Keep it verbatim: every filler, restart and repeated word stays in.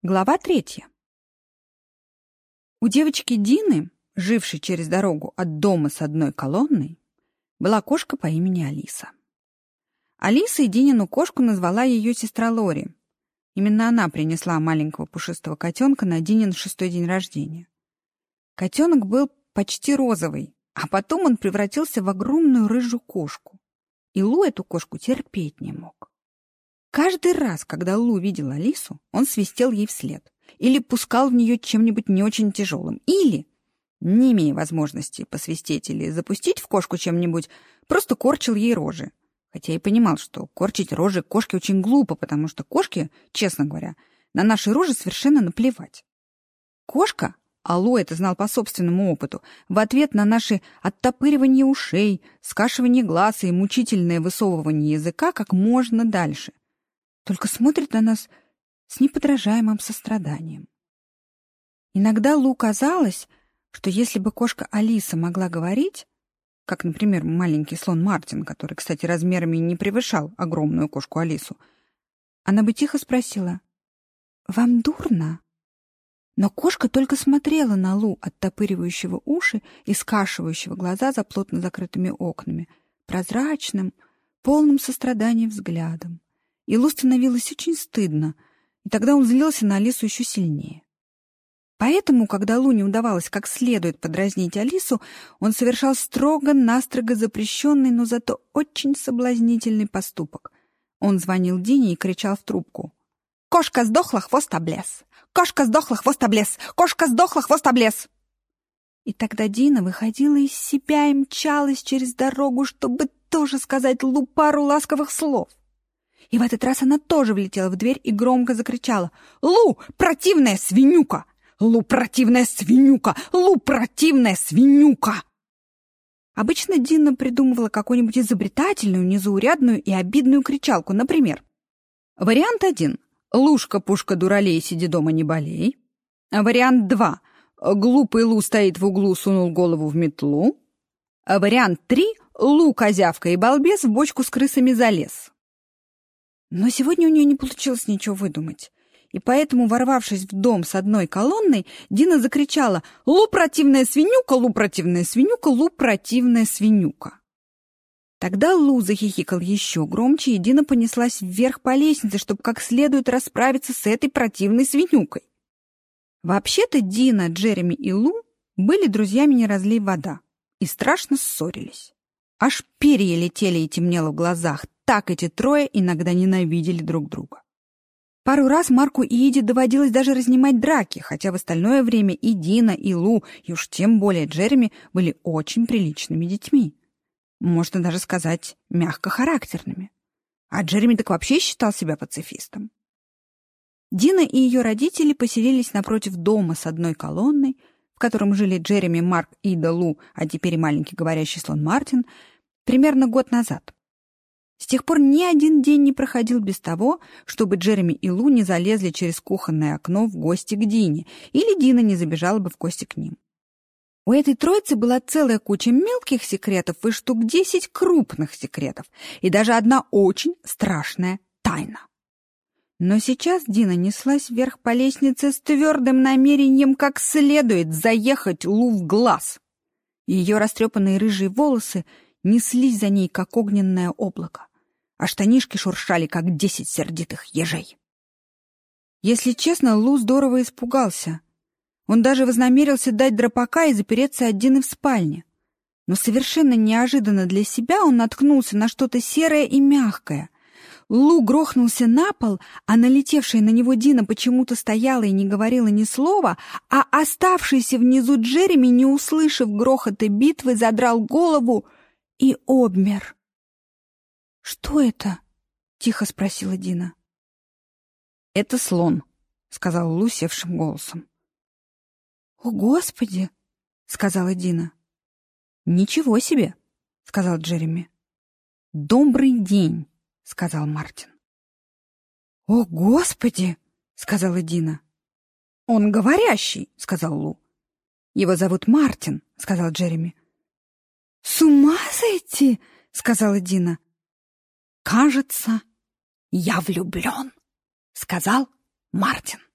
Глава третья. У девочки Дины, жившей через дорогу от дома с одной колонной, была кошка по имени Алиса. Алиса и Динину кошку назвала ее сестра Лори. Именно она принесла маленького пушистого котенка на Динин шестой день рождения. Котенок был почти розовый, а потом он превратился в огромную рыжую кошку. И Лу эту кошку терпеть не мог. Каждый раз, когда Лу видел Алису, он свистел ей вслед или пускал в нее чем-нибудь не очень тяжелым, или, не имея возможности посвистеть или запустить в кошку чем-нибудь, просто корчил ей рожи. Хотя и понимал, что корчить рожи кошке очень глупо, потому что кошке, честно говоря, на наши рожи совершенно наплевать. Кошка, а Лу это знал по собственному опыту, в ответ на наши оттопыривание ушей, скашивание глаз и мучительное высовывание языка как можно дальше, только смотрит на нас с неподражаемым состраданием. Иногда Лу казалось, что если бы кошка Алиса могла говорить, как, например, маленький слон Мартин, который, кстати, размерами не превышал огромную кошку Алису, она бы тихо спросила: «Вам дурно?» Но кошка только смотрела на Лу, оттопыривающего уши и скашивающего глаза за плотно закрытыми окнами, прозрачным, полным сострадания взглядом. И Лу становилось очень стыдно, и тогда он злился на Алису еще сильнее. Поэтому, когда Лу не удавалось как следует подразнить Алису, он совершал строго-настрого запрещенный, но зато очень соблазнительный поступок. Он звонил Дине и кричал в трубку: «Кошка сдохла, хвост облез! Кошка сдохла, хвост облез! Кошка сдохла, хвост облез!» И тогда Дина выходила из себя и мчалась через дорогу, чтобы тоже сказать Лу пару ласковых слов. И в этот раз она тоже влетела в дверь и громко закричала: «Лу, противная свинюка! Лу, противная свинюка! Лу, противная свинюка!» Обычно Дина придумывала какую-нибудь изобретательную, незаурядную и обидную кричалку. Например, вариант один: «Лушка-пушка, дуралей, сиди дома, не болей». Вариант два: «Глупый Лу стоит в углу, сунул голову в метлу». Вариант три: «Лу, козявка и балбес, в бочку с крысами залез». Но сегодня у нее не получилось ничего выдумать. И поэтому, ворвавшись в дом с одной колонной, Дина закричала: «Лу, противная свинюка! Лу, противная свинюка! Лу, противная свинюка!» Тогда Лу захихикал еще громче, и Дина понеслась вверх по лестнице, чтобы как следует расправиться с этой противной свинюкой. Вообще-то Дина, Джереми и Лу были друзьями не разлей вода и страшно ссорились. Аж перья летели и темнело в глазах. Так эти трое иногда ненавидели друг друга. Пару раз Марку и Иде доводилось даже разнимать драки, хотя в остальное время и Дина, и Лу, и уж тем более Джереми были очень приличными детьми. Можно даже сказать, мягкохарактерными. А Джереми так вообще считал себя пацифистом. Дина и ее родители поселились напротив дома с одной колонной, в котором жили Джереми, Марк, Ида, Лу, а теперь и маленький говорящий слон Мартин, примерно год назад. С тех пор ни один день не проходил без того, чтобы Джереми и Лу не залезли через кухонное окно в гости к Дине, или Дина не забежала бы в гости к ним. У этой троицы была целая куча мелких секретов и штук десять крупных секретов, и даже одна очень страшная тайна. Но сейчас Дина неслась вверх по лестнице с твердым намерением как следует заехать Лу в глаз. Ее растрепанные рыжие волосы неслись за ней, как огненное облако, а штанишки шуршали, как десять сердитых ежей. Если честно, Лу здорово испугался. Он даже вознамерился дать драпака и запереться один в спальне. Но совершенно неожиданно для себя он наткнулся на что-то серое и мягкое. Лу грохнулся на пол, а налетевшая на него Дина почему-то стояла и не говорила ни слова, а оставшийся внизу Джереми, не услышав грохота битвы, задрал голову и обмер. «Что это?» — тихо спросила Дина. «Это слон», — сказал Лу севшим голосом. «О, Господи!» — сказала Дина. «Ничего себе!» — сказал Джереми. «Добрый день!» — сказал Мартин. «О, Господи!» — сказала Дина. «Он говорящий!» — сказал Лу. «Его зовут Мартин!» — сказал Джереми. «С ума сойти!» — сказала Дина. «Кажется, я влюблен!» — сказал Мартин.